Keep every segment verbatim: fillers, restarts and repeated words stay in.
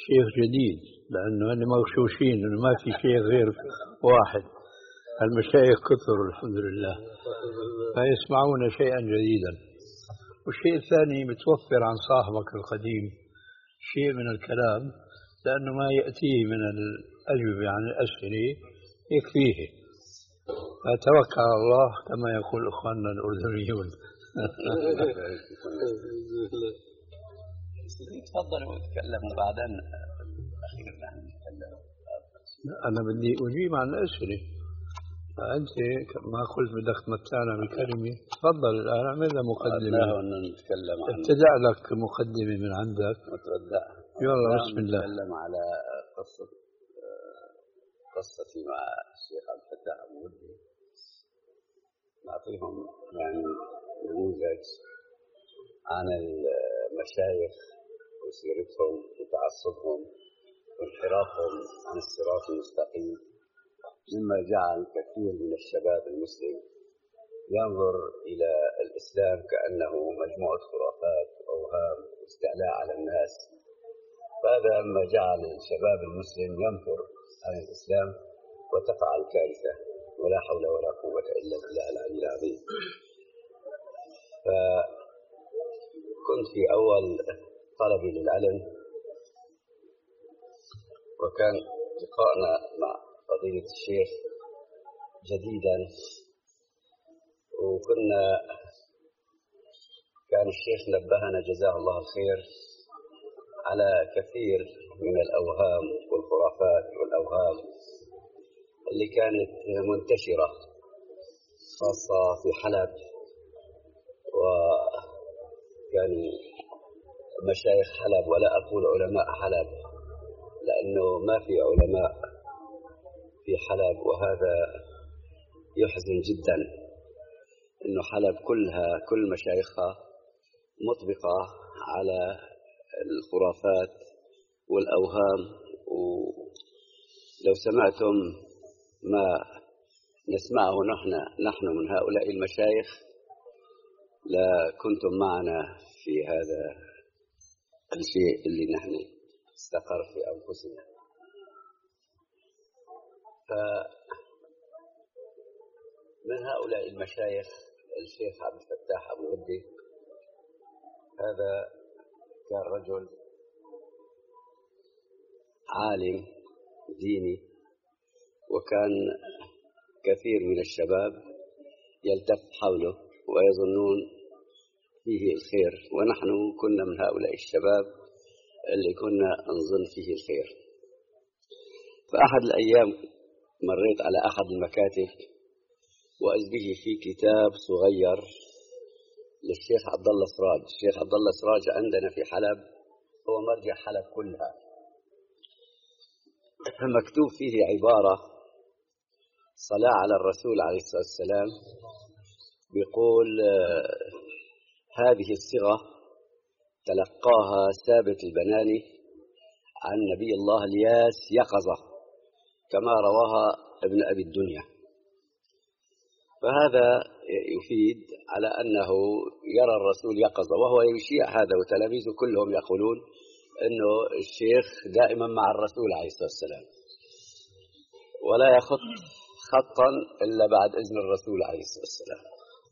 شيخ جديد، لأنه هن مغشوشين إنه ما في شيخ غير واحد. المشايخ كثر الحمد لله، فيسمعون شيئا جديدا. والشيء الثاني متوفر عن صاحبك القديم شيء من الكلام، لأنه ما يأتيه من الأجوبة عن الأسئلة يكفيه. فتوكل على الله كما يقول إخواننا الأردنيون. تفضلوا وتكلموا بعدين. أخيرا نتكلم. أنا بدي أجيب عن الأسئلة، فأنت ما قلت بدك تمتعنا بكلمة. تفضل الآن اعمل لها مقدمة. نتكلم عن ابتدأ لك مقدمة من عندك. متبدأ. يلا بسم الله. نتكلم على قصة قصتي مع الشيخ عبد الفتاح أبو ودي. نعطيهم يعني نموذج عن المشايخ وسيرتهم وتعصبهم وانحرافهم عن الصراط المستقيم، مما جعل كثير من الشباب المسلم ينظر إلى الإسلام كأنه مجموعة خرافات وأوهام واستعلاء على الناس. فهذا مما جعل الشباب المسلم ينفر عن الإسلام وتقع الكارثة، ولا حول ولا قوة إلا بالله العلي العظيم. فكنت في أول طلبي للعلم، وكان لقاءنا مع فضيلة الشيخ جديدا، وكنا كان الشيخ نبهنا جزاه الله الخير على كثير من الأوهام والخرافات والأوهام اللي كانت منتشرة خاصة في حلب، وكان مشايخ حلب، ولا أقول علماء حلب لأنه ما في علماء في حلب، وهذا يحزن جدا إنه حلب كلها كل مشايخها مطبقة على الخرافات والأوهام. ولو سمعتم ما نسمعه نحن نحن من هؤلاء المشايخ لكنتم معنا في هذا الشيء اللي نحن استقر في أنفسنا. فمن هؤلاء المشايخ الشيخ عبد الفتاح أبو ودي، هذا كان رجل عالم ديني، وكان كثير من الشباب يلتف حوله ويظنون فيه الخير، ونحن كنا من هؤلاء الشباب اللي كنا نظن فيه الخير. فأحد الأيام مريت على أحد المكاتب وإذ به في كتاب صغير للشيخ عبد الله سراج. الشيخ عبد الله سراج عندنا في حلب هو مرجع حلب كلها. مكتوب فيه عبارة صلاة على الرسول عليه الصلاة والسلام، بيقول هذه الصيغة تلقاها ثابت البناني عن نبي الله الياس يقظة كما رواها ابن أبي الدنيا. فهذا يفيد على أنه يرى الرسول يقظة، وهو يشيع هذا، وتلاميذه كلهم يقولون أنه الشيخ دائما مع الرسول عليه الصلاة والسلام، ولا يخط خطا إلا بعد إذن الرسول عليه الصلاة والسلام.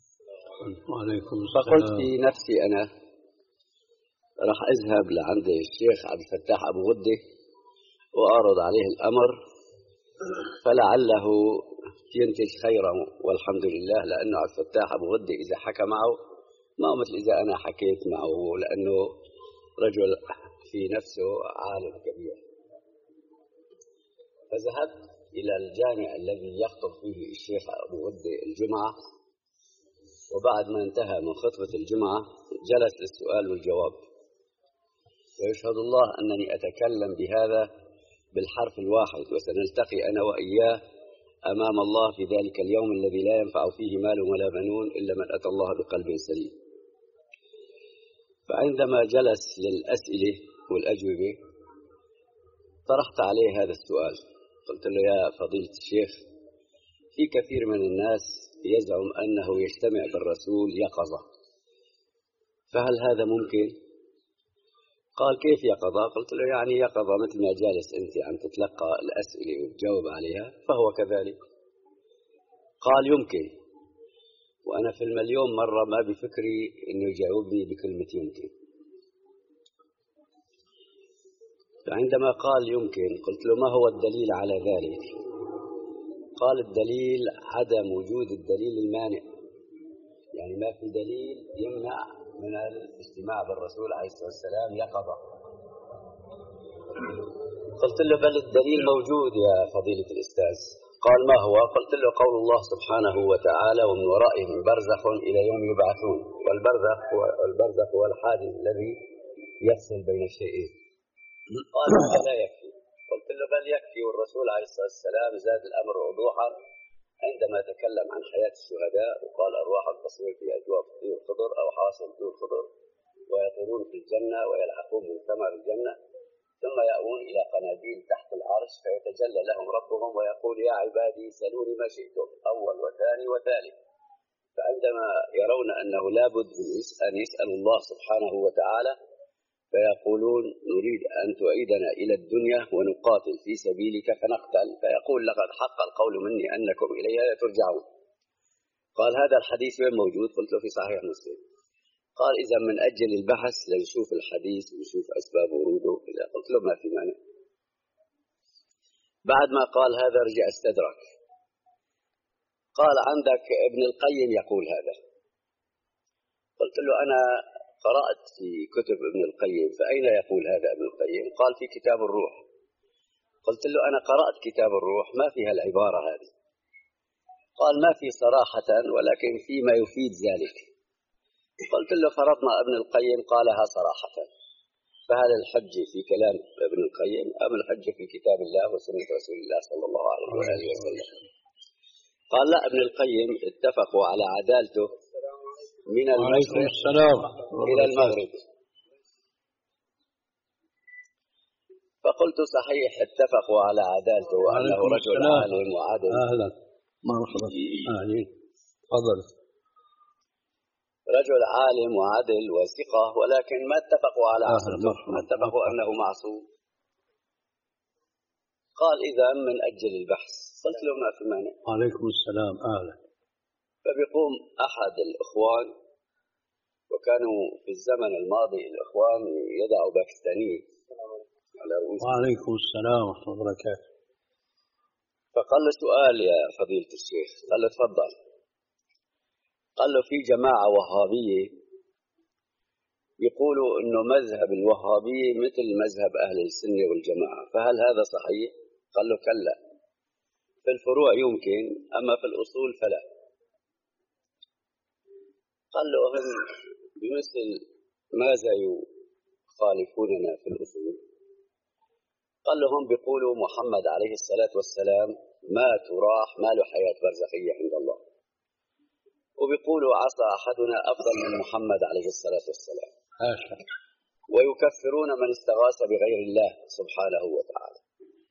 فقلت في نفسي أنا راح أذهب لعند الشيخ عبد الفتاح أبو ودي وأعرض عليه الأمر، فلعله ينتج خيرا، والحمد لله، لأنه عبد الفتاح أبو ودي إذا حكى معه ما مثل إذا أنا حكيت معه، لأنه رجل في نفسه عالم كبير. فذهبت إلى الجامع الذي يخطب فيه الشيخ أبو ودي الجمعة، وبعد ما انتهى من خطبة الجمعة جلس للسؤال والجواب. ويشهد الله أنني أتكلم بهذا بالحرف الواحد، وسنلتقي أنا وإياه أمام الله في ذلك اليوم الذي لا ينفع فيه مال ولا بنون إلا من أتى الله بقلب سليم. فعندما جلس للأسئلة والأجوبة طرحت عليه هذا السؤال، قلت له يا فضيلة الشيخ، في كثير من الناس يزعم أنه يجتمع بالرسول يقظة، فهل هذا ممكن؟ قال كيف يقظة؟ قلت له يعني يقظة مثل ما جالس أنت عم تتلقى الأسئلة وتجاوب عليها فهو كذلك. قال يمكن، وأنا في المليون مرة ما بفكري إنه يجاوبني بكلمة يمكن. فعندما قال يمكن قلت له ما هو الدليل على ذلك؟ قال الدليل عدم وجود الدليل المانع، يعني ما في دليل يمنع من الاجتماع بالرسول عليه الصلاة والسلام يقظة. قلت له بل الدليل موجود يا فضيلة الأستاذ. قال ما هو؟ قلت له قول الله سبحانه وتعالى ومن ورائهم برزخ إلى يوم يبعثون، والبرزخ هو البرزخ هو الحاجز الذي يفصل بين الشيئين. قال لا يكفي. قلت له بل يكفي، والرسول عليه الصلاة والسلام زاد الأمر وضوحا عندما تكلم عن حياة الشهداء وقال أرواح تصير في أجواف طيور خضر أو حاصل طيور خضر ويطيرون في الجنة ويلحقون من ثمر الجنة ثم يأوون إلى قناديل تحت العرش فيتجلى لهم ربهم ويقول يا عبادي سلوني ما شئتم، أول وثاني وثالث. فعندما يرون أنه لابد أن يسألوا الله سبحانه وتعالى فيقولون نريد أن تعيدنا إلى الدنيا ونقاتل في سبيلك فنقتل، فيقول لقد حق القول مني أنكم إلي لا ترجعون. قال هذا الحديث وين موجود؟ قلت له في صحيح مسلم. قال إذا من أجل البحث لنشوف الحديث ونشوف أسباب وروده. قلت له ما في مانع. بعد ما قال هذا رجع استدرك، قال عندك ابن القيم يقول هذا. قلت له أنا قرأت في كتب ابن القيم، فأين يقول هذا ابن القيم؟ قال في كتاب الروح. قلت له أنا قرأت كتاب الروح ما فيها العبارة هذه. قال ما في صراحة ولكن فيما يفيد ذلك. قلت له فرضنا ابن القيم قالها صراحة، فهل الحجة في كلام ابن القيم أم الحجة في كتاب الله وسنة رسول الله صلى الله عليه وآله وسلم؟ قال لا، ابن القيم اتفقوا على عدالته من المشرق إلى المغرب. فقلت صحيح اتفقوا على عدالته وأنه رجل عالم وعادل. أهلا مرحبا. أهلا تفضل. رجل عالم وعدل وثقة، ولكن ما اتفقوا على عصمته، ما اتفقوا أنه معصوم. قال إذا من أجل البحث. قلت له ما في مانع. عليكم السلام. أهلا. فبيقوم أحد الإخوان، وكانوا في الزمن الماضي الإخوان يدعوا باكستانيين على رؤوس. وعليكم السلام ورحمة الله وبركاته. فقال له سؤال يا فضيلة الشيخ. قال له تفضل. قال له في جماعة وهابية يقولوا إنه مذهب الوهابية مثل مذهب أهل السنة والجماعة، فهل هذا صحيح؟ قال له كلا، في الفروع يمكن أما في الأصول فلا. قال له هم بمثل ماذا يخالفوننا في الأصول؟ قال له هم بيقولوا محمد عليه الصلاة والسلام مات وراح ما له حياة برزخية عند الله، وبيقولوا عصى أحدنا أفضل من محمد عليه الصلاة والسلام، حاشا، ويكفرون من استغاث بغير الله سبحانه وتعالى.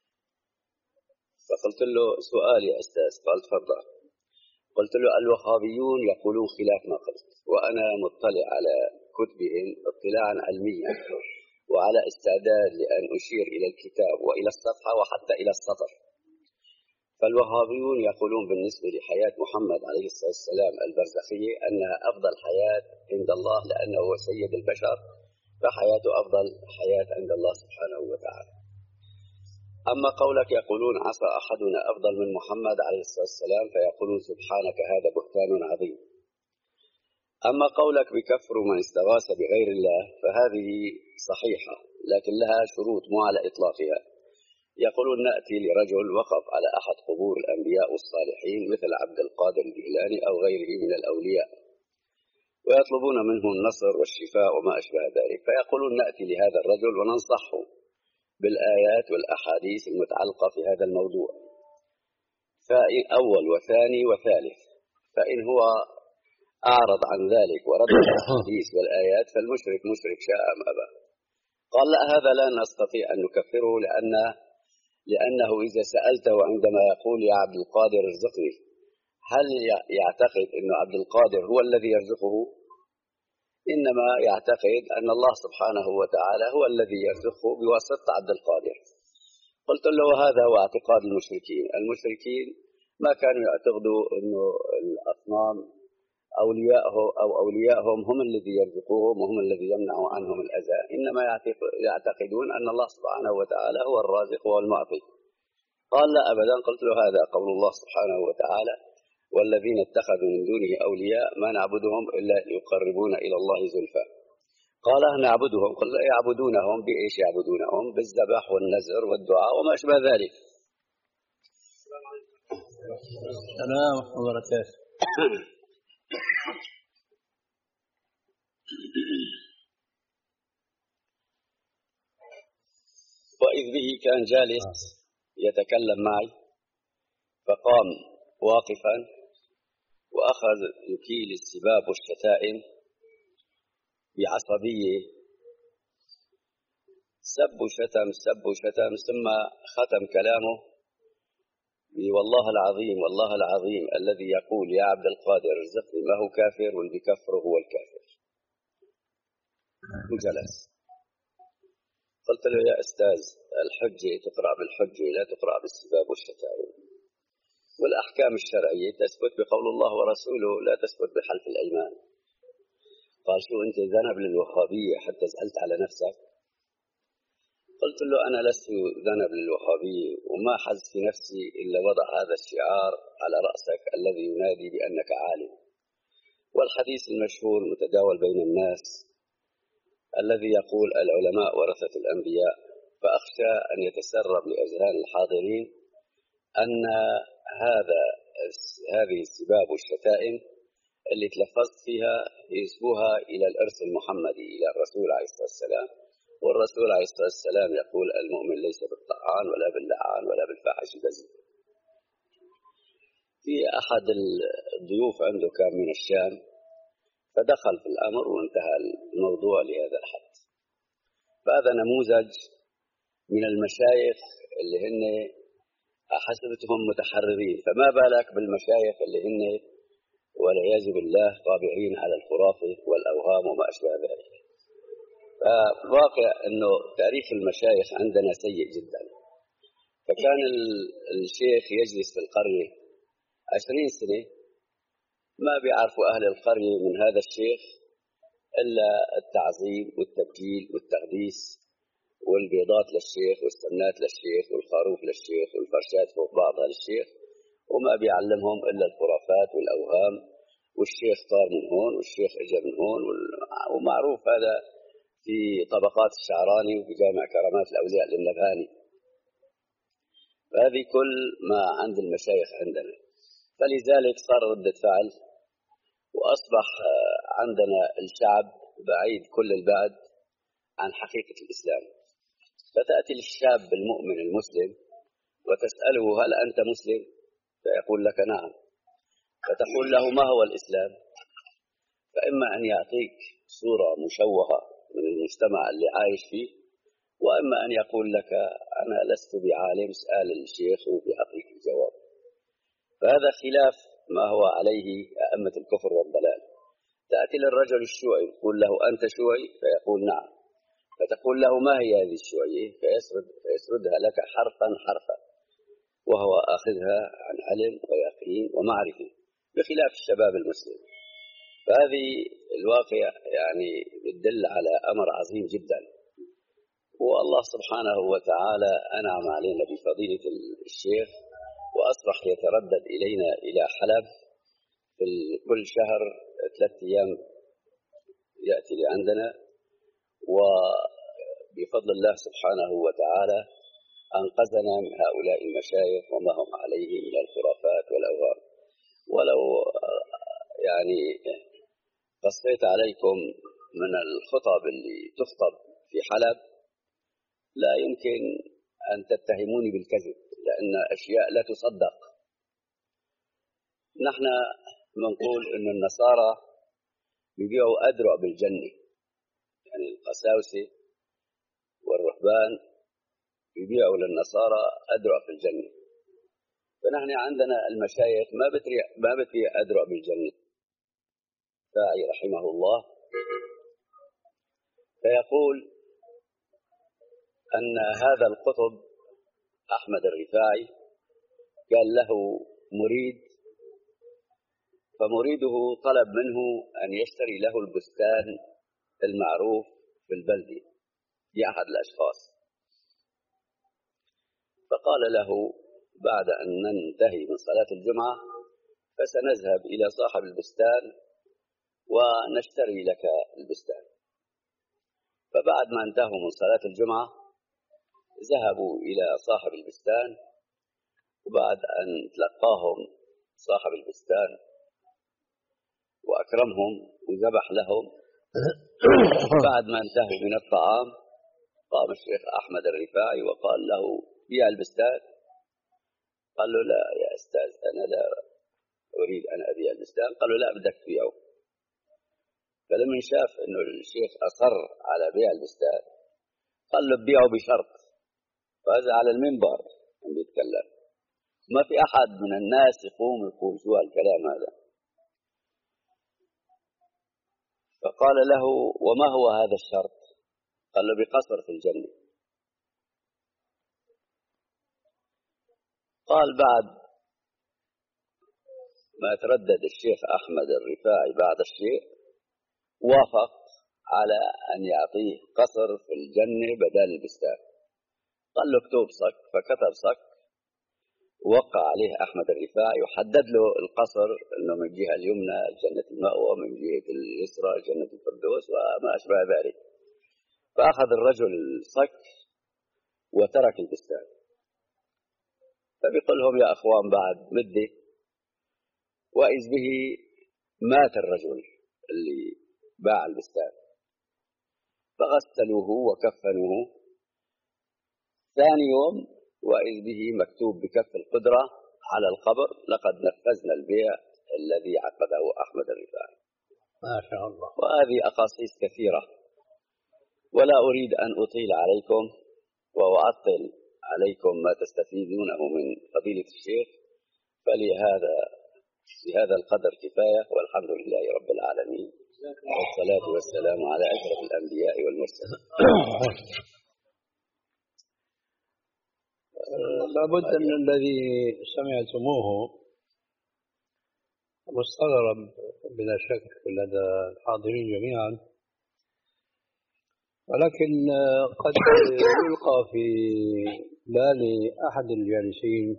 فقلت له سؤال يا أستاذ. قال تفضل. قلت له الوهابيون يقولون خلاف ما قلت، وأنا مطلع على كتبهم اطلاعا علميا وعلى استعداد لأن أشير إلى الكتاب وإلى الصفحة وحتى إلى السطر. فالوهابيون يقولون بالنسبة لحياة محمد عليه الصلاة والسلام البرزخية أنها أفضل حياة عند الله لأنه هو سيد البشر، فحياته أفضل حياة عند الله سبحانه وتعالى. أما قولك يقولون عصى أحدنا أفضل من محمد عليه الصلاة والسلام فيقولون سبحانك هذا بهتان عظيم. أما قولك بكفر من استغاث بغير الله فهذه صحيحة لكن لها شروط مو على إطلاقها. يقولون نأتي لرجل وقف على أحد قبور الأنبياء والصالحين مثل عبد القادر الجيلاني أو غيره من الأولياء ويطلبون منه النصر والشفاء وما أشبه ذلك، فيقولون نأتي لهذا الرجل وننصحه بالآيات والأحاديث المتعلقة في هذا الموضوع، فإن أول وثاني وثالث، فإن هو أعرض عن ذلك ورد الأحاديث والآيات فالمشرك مشرك شاء أم أبى. قال لا، هذا لا نستطيع أن نكفره لأن لأنه إذا سألته عندما يقول يا عبد القادر ارزقني، هل يعتقد أن عبد القادر هو الذي يرزقه؟ إنما يعتقد أن الله سبحانه وتعالى هو الذي يرزقه بواسطة عبد القادر. قلت له هذا هو اعتقاد المشركين. المشركين ما كانوا يعتقدوا أنه الأصنام أولياءه أو أولياءهم هم الذي يرزقوهم وهم الذي يمنعوا عنهم الأذى، إنما يعتقدون أن الله سبحانه وتعالى هو الرازق والمعطي. قال لا أبدا. قلت له هذا قول الله سبحانه وتعالى: والذين اتخذوا من دونه أولياء ما نعبدهم إلا ليقربونا إلى الله زلفى. قال نعبدهم. قل يعبدونهم بإيش يعبدونهم؟ بالذبح والنذر والدعاء وما أشبه ذلك. السلام ورحمة الله وبركاته. وإذ به كان جالس يتكلم معي، فقام واقفا وأخذ يكيل السباب والشتائم بعصبية، سب وشتم سب وشتم، ثم ختم كلامه والله العظيم والله العظيم الذي يقول يا عبد القادر ارزقني، ما هو كافر واللي بكفره هو الكافر. وجلس. قلت له يا أستاذ، الحجة تقرأ بالحجة لا تقرأ بالسباب والشتائم، والأحكام الشرعية تثبت بقول الله ورسوله لا تثبت بحلف الأيمان. قال شو أنت ذنب للوهابية حتى زعلت على نفسك؟ قلت له أنا لست ذنب للوهابية، وما حز في نفسي إلا وضع هذا الشعار على رأسك الذي ينادي بأنك عالم. والحديث المشهور المتداول بين الناس الذي يقول العلماء ورثة الأنبياء، فأخشى أن يتسرب لأذهان الحاضرين أن هذا هذه السباب والشتائم اللي تلفظت فيها ينسبوها إلى الإرث المحمدي، إلى الرسول عليه الصلاة والسلام، والرسول عليه الصلاة والسلام يقول المؤمن ليس بالطعان ولا باللعان ولا بالفاحش البذيء. في أحد الضيوف عنده كان من الشام، فدخل في الأمر وانتهى الموضوع لهذا الحد. فهذا نموذج من المشايخ اللي هن حسبتهم متحررين، فما بالك بالمشايخ اللي هن والعياذ بالله طابعين على الخرافة والأوهام وما أشبه ذلك. فواقع أنه تاريخ المشايخ عندنا سيء جدا. فكان الشيخ يجلس في القرية عشرين سنة، ما بيعرفوا أهل القرية من هذا الشيخ إلا التعظيم والتبجيل والتقديس والبيضات للشيخ والسمنات للشيخ والخروف للشيخ والفرشات فوق بعضها للشيخ، وما بيعلمهم إلا الخرافات والأوهام، والشيخ طار من هون والشيخ اجى من هون، ومعروف هذا في طبقات الشعراني وفي جامع كرامات الأولياء للنبهاني. فهذه كل ما عند المشايخ عندنا. فلذلك صار ردة فعل، وأصبح عندنا الشعب بعيد كل البعد عن حقيقة الإسلام. فتأتي الشاب المؤمن المسلم وتسأله هل أنت مسلم؟ فيقول لك نعم. فتقول له ما هو الإسلام؟ فإما أن يعطيك صورة مشوهة من المجتمع اللي عايش فيه، وإما أن يقول لك أنا لست بعالم، اسأل الشيخ وبيعطيك الجواب. فهذا خلاف ما هو عليه أئمة الكفر والضلال. تأتي للرجل الشيوعي تقول له أنت شيوعي؟ فيقول نعم. فتقول له ما هي هذه الشيوعية؟ فيسرد فيسردها لك حرفا حرفا، وهو أخذها عن علم ويقين ومعرفة، بخلاف الشباب المسلم. فهذه الواقع يعني يدل على أمر عظيم جدا. والله سبحانه وتعالى أنعم علينا بفضيلة الشيخ، وأصبح يتردد إلينا إلى حلب في كل شهر ثلاثة أيام يأتي لعندنا، وبفضل الله سبحانه وتعالى أنقذنا من هؤلاء المشايخ وما هم عليه من الخرافات والأوهام. ولو يعني قصيت عليكم من الخطب اللي تخطب في حلب لا يمكن أن تتهموني بالكذب، لأن أشياء لا تصدق. نحن نقول أن النصارى يبيعوا أدرع بالجنة، يعني القساوسة والرهبان يبيعوا للنصارى أدرع في الجنة. فنحن عندنا المشايخ ما بتبيع ما بتبيع أدرع بالجنة. داعي رحمه الله فيقول أن هذا القطب أحمد الرفاعي قال له مريد، فمريده طلب منه أن يشتري له البستان المعروف في البلدة لأحد الأشخاص، فقال له بعد أن ننتهي من صلاة الجمعة فسنذهب إلى صاحب البستان ونشتري لك البستان. فبعد ما انتهوا من صلاة الجمعة ذهبوا إلى صاحب البستان، وبعد أن تلقاهم صاحب البستان وأكرمهم وذبح لهم، بعد ما انتهوا من الطعام قام الشيخ أحمد الرفاعي وقال له بيع البستان. قال له لا يا أستاذ أنا لا أريد أن أبيع البستان. قال له لا بدك تبيعه. فلما شاف أنه الشيخ أصر على بيع البستان قال له بيعه بشرط، وهذا على المنبر عم بيتكلم، ما في أحد من الناس يقوم يقول شو هالكلام هذا. فقال له وما هو هذا الشرط؟ قال له بقصر في الجنة. قال بعد ما تردد الشيخ أحمد الرفاعي بعد الشيء وافق على أن يعطيه قصر في الجنة بدل البستان. قال له اكتب صك، فكتب صك ووقع عليه أحمد الرفاعي وحدد له القصر أنه من الجهة اليمنى جنة المأوى، من جهة اليسرى جنة الفردوس وما أشبه ذلك. فأخذ الرجل الصك وترك البستان. فبيقول لهم يا أخوان بعد مدة وإذ به مات الرجل اللي باع البستان، فغسلوه وكفنوه. ثاني يوم وإذ به مكتوب بكف القدرة على القبر لقد نفذنا البيع الذي عقده أحمد الرفاعي. ما شاء الله. وهذه أقاصيص كثيرة ولا أريد أن أطيل عليكم وأعطل عليكم ما تستفيدونه من فضيلة الشيخ، فلهذا بهذا القدر كفاية، والحمد لله رب العالمين، والصلاة والسلام على أشرف الأنبياء والمرسلين. لابد أن الذي سمعتموه مستغرب بلا شك لدى الحاضرين جميعا، ولكن قد يلقى في بال أحد الجالسين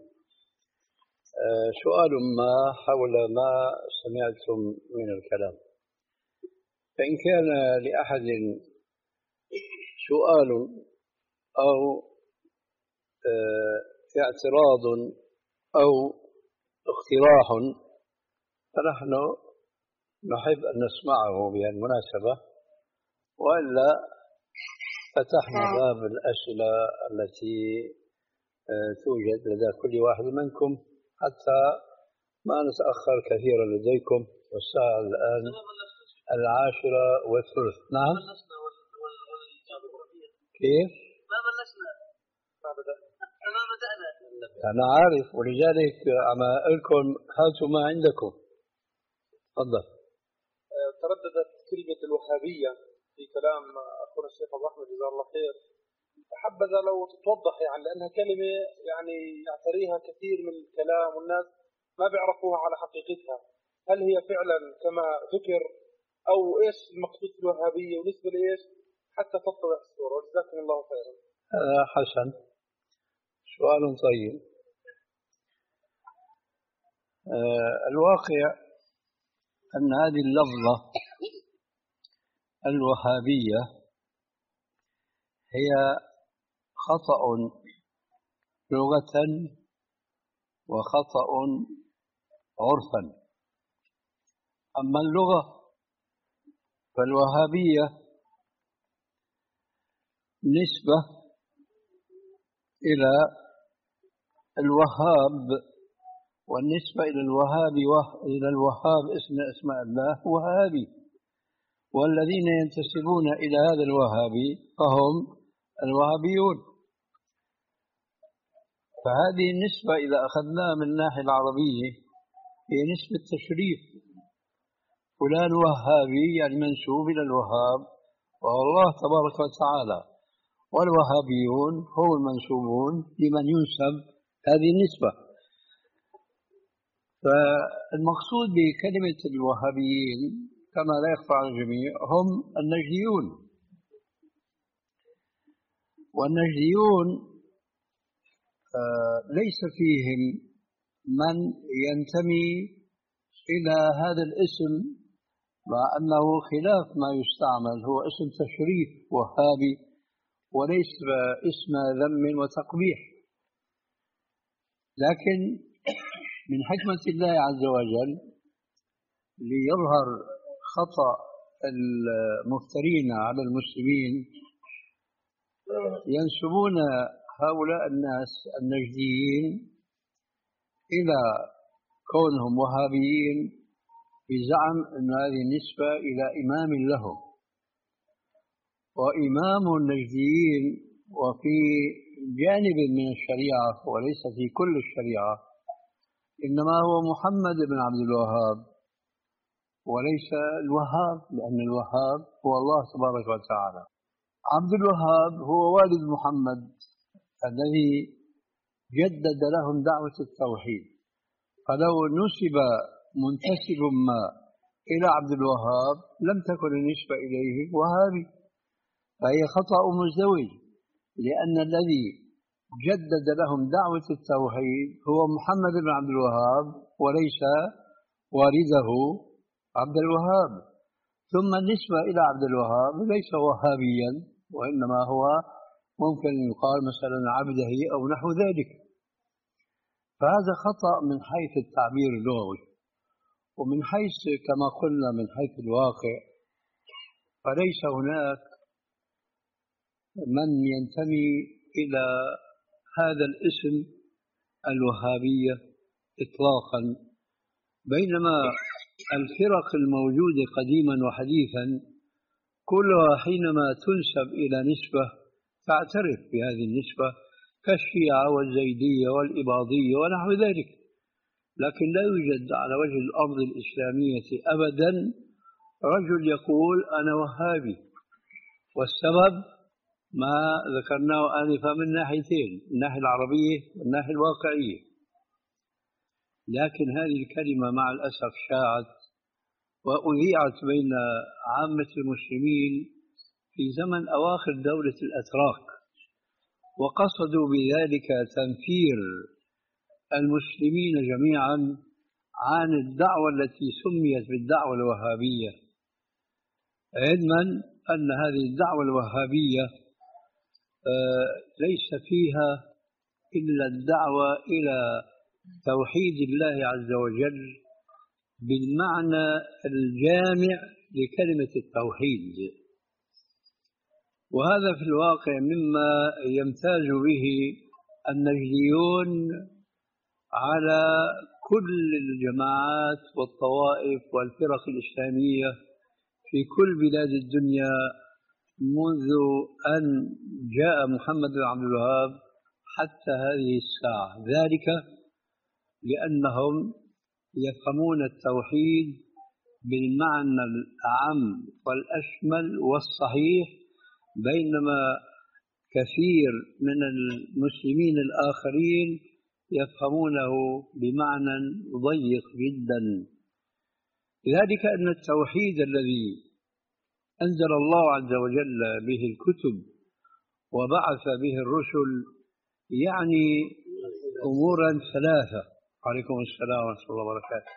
سؤال ما حول ما سمعتم من الكلام. فإن كان لأحد سؤال أو اعتراض أو اقتراح فنحن نحب أن نسمعه بهالمناسبة، وإلا فتحنا باب الأسئلة التي توجد لدى كل واحد منكم حتى ما نتأخر كثيرا لديكم، والساعة الآن العاشرة والثلث. نعم كيف؟ ما بلشنا، ما بدأنا. أنا عارف، ولذلك عم أقول لكم هاتوا ما عندكم. تفضل. ترددت كلمة الوهابية في كلام أخونا الشيخ أبو أحمد جزاه الله خير، حبذا لو تتوضح يعني، لأنها كلمة يعني يعتريها كثير من الكلام والناس ما بيعرفوها على حقيقتها. هل هي فعلا كما ذكر أو إيش المقصود بالوهابية ونسبة لإيش حتى تتضح الصورة؟ جزاكم الله خيرا. آه حسن، سؤال طيب. آه الواقع أن هذه اللفظة الوهابية هي خطأ لغة وخطأ عرفا. أما اللغة فالوهابية نسبة إلى الوهاب، والنسبة إلى الوهاب إلى الوهاب اسم أسماء الله وهابي، والذين ينتسبون إلى هذا الوهابي فهم الوهابيون. فهذه النسبة إذا أخذناها من الناحية العربية هي نسبة تشريف، فلان وهابي يعني منسوب إلى الوهاب وهو الله تبارك وتعالى، والوهابيون هم المنسوبون لمن ينسب هذه النسبة. فالمقصود بكلمة الوهابيين كما لا يخفى على الجميع هم النجديون، والنجديون ليس فيهم من ينتمي إلى هذا الاسم، مع أنه خلاف ما يستعمل، هو اسم تشريف وهابي وليس اسم ذم وتقبيح. لكن من حكمة الله عز وجل ليظهر خطأ المفترين على المسلمين ينسبون هؤلاء الناس النجديين إلى كونهم وهابيين بزعم أن هذه النسبة إلى إمام لهم، وإمام النجديين وفي جانب من الشريعة وليس في كل الشريعة إنما هو محمد بن عبد الوهاب وليس الوهاب، لأن الوهاب هو الله تبارك وتعالى. عبد الوهاب هو والد محمد الذي جدد لهم دعوة التوحيد، فلو نسب منتسب ما إلى عبد الوهاب لم تكن النسبة إليه وهابي، فهي خطأ مزدوج، لأن الذي جدد لهم دعوة التوحيد هو محمد بن عبد الوهاب وليس والده عبد الوهاب. ثم النسبة إلى عبد الوهاب ليس وهابيا، وإنما هو ممكن يقال مثلا عبده أو نحو ذلك. فهذا خطأ من حيث التعبير اللغوي، ومن حيث كما قلنا من حيث الواقع فليس هناك من ينتمي إلى هذا الاسم الوهابية إطلاقا، بينما الفرق الموجودة قديما وحديثا كلها حينما تنسب إلى نسبة تعترف بهذه النسبة، كالشيعة والزيدية والإباضية ونحو ذلك. لكن لا يوجد على وجه الأرض الإسلامية أبدا رجل يقول أنا وهابي، والسبب ما ذكرناه آنفا من ناحيتين، الناحية العربية والناحية الواقعية. لكن هذه الكلمة مع الأسف شاعت وأذيعت بين عامة المسلمين في زمن أواخر دولة الأتراك، وقصدوا بذلك تنفير المسلمين جميعا عن الدعوة التي سميت بالدعوة الوهابية، علما أن هذه الدعوة الوهابية ليس فيها إلا الدعوة إلى توحيد الله عز وجل بالمعنى الجامع لكلمة التوحيد. وهذا في الواقع مما يمتاز به النجديون على كل الجماعات والطوائف والفرق الإسلامية في كل بلاد الدنيا منذ أن جاء محمد بن عبد الوهاب حتى هذه الساعة، ذلك لأنهم يفهمون التوحيد بالمعنى الأعم والأشمل والصحيح، بينما كثير من المسلمين الآخرين يفهمونه بمعنى ضيق جدا. ذلك أن التوحيد الذي أنزل الله عز وجل به الكتب وبعث به الرسل يعني أمورا ثلاثة. عليكم السلام ورحمة الله وبركاته.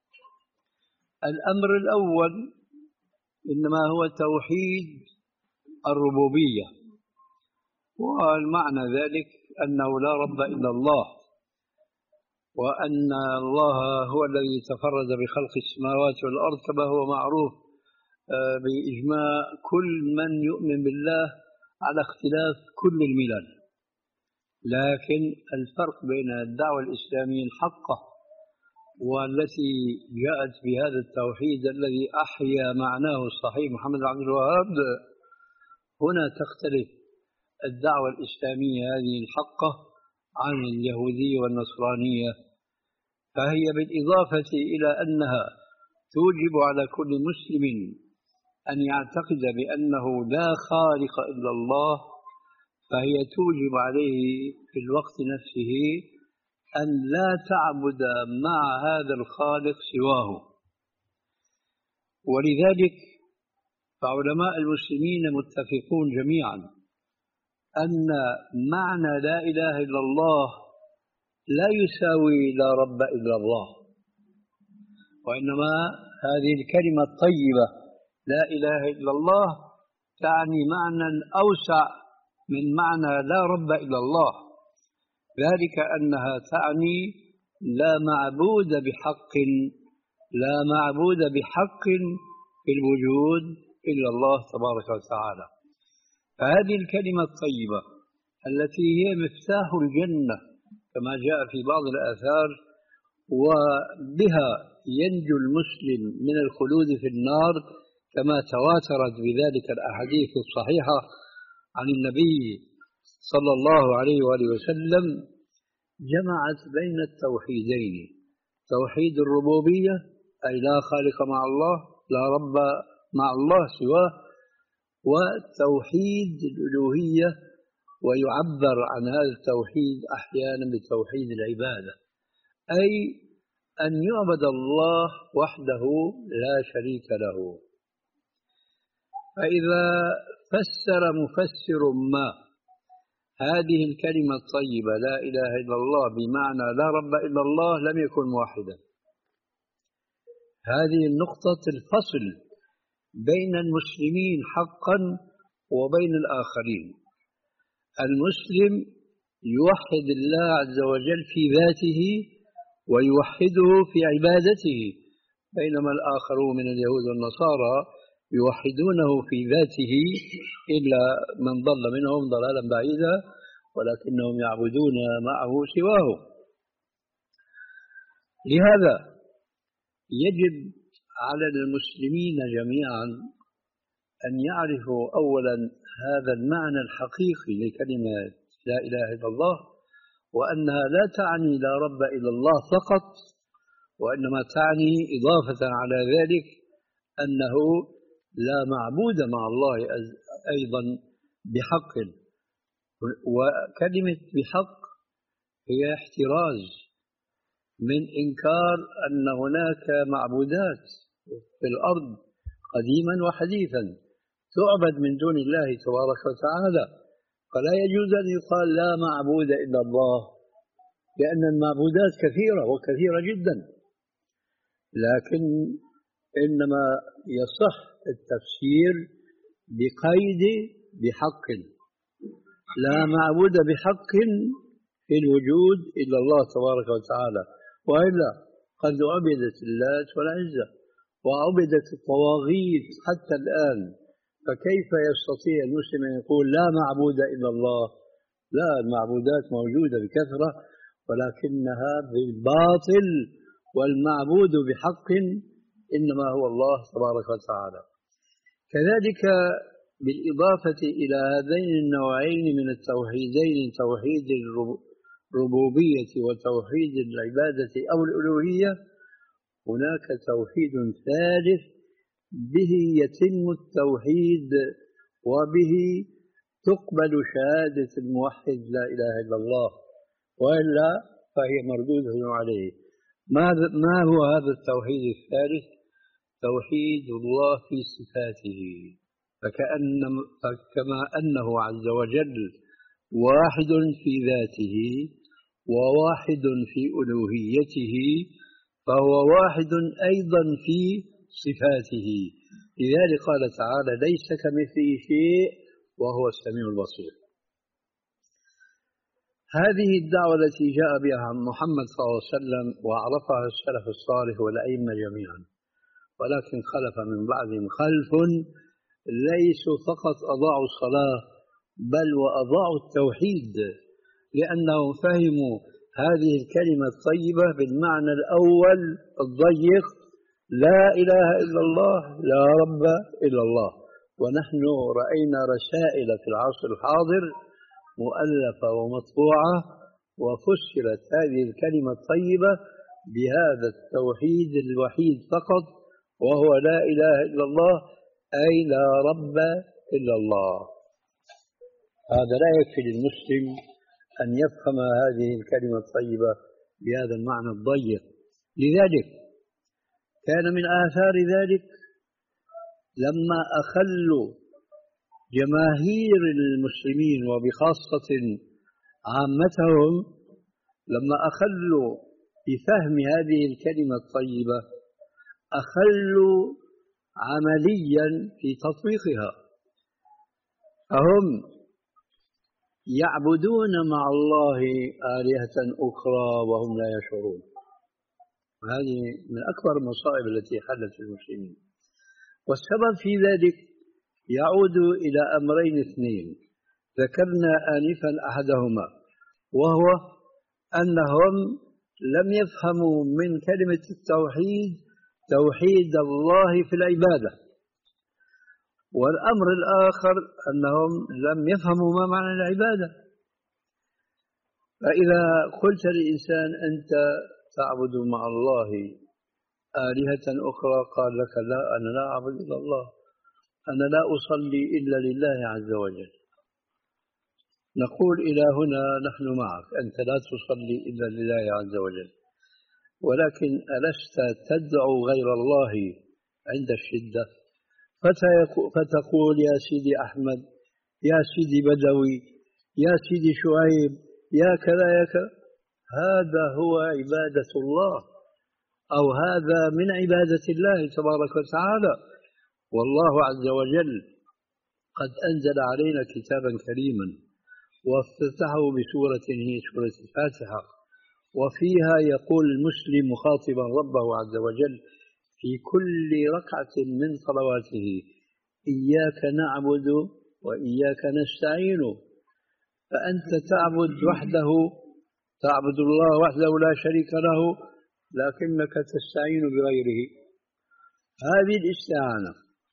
الأمر الأول إنما هو توحيد الربوبية، والمعنى ذلك أنه لا رب إلا الله، وأن الله هو الذي تفرد بخلق السماوات والأرض كما هو معروف بإجماع كل من يؤمن بالله على اختلاف كل الملل. لكن الفرق بين الدعوة الإسلامية الحقة والتي جاءت بهذا التوحيد الذي أحيا معناه الصحيح محمد بن عبد الوهاب، هنا تختلف الدعوة الإسلامية هذه الحقة عن اليهودية والنصرانية، فهي بالإضافة إلى أنها توجب على كل مسلم أن يعتقد بأنه لا خالق إلا الله، فهي توجب عليه في الوقت نفسه أن لا تعبد مع هذا الخالق سواه. ولذلك فعلماء المسلمين متفقون جميعا أن معنى لا إله إلا الله لا يساوي لا رب إلا الله، وإنما هذه الكلمة الطيبة لا إله إلا الله تعني معنى أوسع من معنى لا رب إلا الله، ذلك أنها تعني لا معبود بحق لا معبود بحق في الوجود إلا الله تبارك وتعالى. فهذه الكلمة الطيبة التي هي مفتاح الجنة كما جاء في بعض الآثار، وبها ينجو المسلم من الخلود في النار كما تواترت بذلك الأحاديث الصحيحة عن النبي صلى الله عليه وآله وسلم، جمعت بين التوحيدين: توحيد الربوبية أي لا خالق مع الله، لا رب مع الله سواه، وتوحيد الألوهية، ويعبر عن هذا التوحيد أحيانا بتوحيد العبادة، أي أن يعبد الله وحده لا شريك له. فإذا فسر مفسر ما هذه الكلمة الطيبة لا إله إلا الله بمعنى لا رب إلا الله لم يكن موحدا. هذه النقطة الفصل بين المسلمين حقا وبين الآخرين. المسلم يوحد الله عز وجل في ذاته ويوحده في عبادته، بينما الآخرون من اليهود والنصارى يوحدونه في ذاته إلا من ضل منهم ضلالا بعيدا، ولكنهم يعبدون معه سواه. لهذا يجب على المسلمين جميعا أن يعرفوا أولا هذا المعنى الحقيقي لكلمة لا إله إلا الله، وأنها لا تعني لا رب إلا الله فقط، وإنما تعني إضافة على ذلك أنه لا معبود مع الله أيضا بحق. وكلمة بحق هي احتراز من إنكار أن هناك معبودات في الأرض قديما وحديثا تعبد من دون الله تبارك وتعالى، فلا يجوز أن يقال لا معبود إلا الله، لأن المعبودات كثيرة وكثيرة جدا، لكن إنما يصح التفسير بقيد بحق. لا معبود بحق في الوجود إلا الله تبارك وتعالى، وإلا قد عبدت اللات والعزى وعبدت الطواغيت حتى الآن، فكيف يستطيع المسلم أن يقول لا معبود إلا الله؟ لا، المعبودات موجودة بكثرة ولكنها بالباطل، والمعبود بحق إنما هو الله تبارك وتعالى. كذلك بالإضافة إلى هذين النوعين من التوحيدين، توحيد الربوبية وتوحيد العبادة أو الألوهية، هناك توحيد ثالث به يتم التوحيد وبه تقبل شهادة الموحد لا إله إلا الله، وإلا فهي مردودة عليه. ما هو هذا التوحيد الثالث؟ توحيد الله في صفاته، فكأن فكما أنه عز وجل واحد في ذاته وواحد في ألوهيته، فهو واحد أيضا في صفاته. لذلك قال تعالى: ليس كمثله شيء وهو السميع البصير. هذه الدعوة التي جاء بها محمد صلى الله عليه وسلم وعرفها السلف الصالح والأئمة جميعا، ولكن خلف من بعدهم خلف ليسوا فقط أضاعوا الصلاة بل وأضاعوا التوحيد، لأنهم فهموا هذه الكلمة الطيبة بالمعنى الأول الضيق: لا إله إلا الله، لا رب إلا الله. ونحن رأينا رسائل في العصر الحاضر مؤلفة ومطبوعة وفسرت هذه الكلمة الطيبة بهذا التوحيد الوحيد فقط، وهو لا إله إلا الله، أي لا رب إلا الله. هذا لا يكفي للمسلم أن يفهم هذه الكلمة الطيبة بهذا المعنى الضيق. لذلك كان من آثار ذلك لما أخلوا جماهير المسلمين وبخاصة عامتهم، لما أخلوا بفهم هذه الكلمة الطيبة أخلوا عمليا في تطبيقها، فهم يعبدون مع الله آلهة أخرى وهم لا يشعرون. هذه من أكبر المصائب التي حلت المسلمين. والسبب في ذلك يعود إلى أمرين اثنين ذكرنا آنفا أحدهما، وهو أنهم لم يفهموا من كلمة التوحيد توحيد الله في العبادة، والأمر الآخر أنهم لم يفهموا ما معنى العبادة. فإذا قلت لإنسان أنت تعبد مع الله آلهة أخرى قال لك لا، أنا لا أعبد إلا الله، أنا لا أصلي إلا لله عز وجل. نقول إلى هنا نحن معك، أنت لا تصلي إلا لله عز وجل، ولكن ألست تدعو غير الله عند الشدة؟ فتقول يا سيدي أحمد، يا سيدي بدوي، يا سيدي شعيب، يا كذا يا كذا. هذا هو عبادة الله، أو هذا من عبادة الله تبارك وتعالى. والله عز وجل قد أنزل علينا كتابا كريما وافتتحه بسورة هي سورة الفاتحة، وفيها يقول المسلم مخاطبا ربه عز وجل في كل ركعة من صلواته إياك نعبد وإياك نستعين. فأنت تعبد وحده، تعبد الله وحده لا شريك له، لكنك تستعين بغيره. هذه الاستعانة